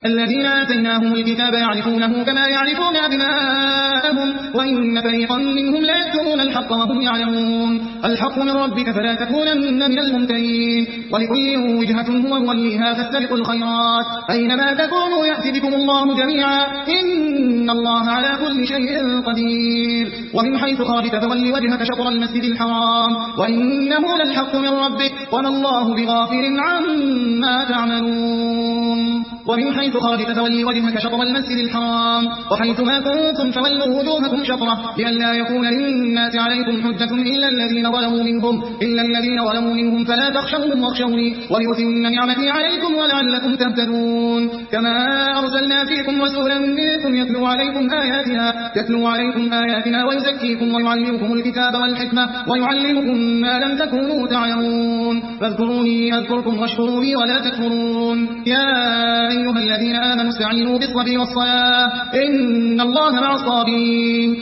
الذين آتيناهم الكتاب يعرفونه كما يعرفون أبناءهم وإن فريقا منهم لا يكتمون الحق وهم يعلمون. الحق من ربك فلا تكونن من الممترين. ولكل وجهة هو موليها فاستبقوا الخيرات أينما تكونوا يأتي بكم الله جميعا إن الله على كل شيء قدير. ومن حيث خرجت فول وجهك شطر المسجد الحرام وإنه للحق من ربك وما الله بغافل عما تعملون. ومن حيث خرجت فول وجهك شطر المسجد الحرام وحيث ما كنتم فولوا وجوهكم شطره لئلا يكون للناس عليكم حجة إلا الذين ظلموا منهم فلا تخشوهم واخشوني ولأتم نعمتي عليكم ولعلكم تهتدون. كما أرسلنا فيكم رسولا منكم يتلو عليكم آياتنا ويزكيكم ويعلمكم الكتاب والحكمة ويعلمكم ما لم تكونوا تعلمون. فاذكروني أذكركم واشكروا لي ولا تكفرون. يا أيها الذين آمنوا استعينوا بالصبر والصلاة إن الله مع الصابرين.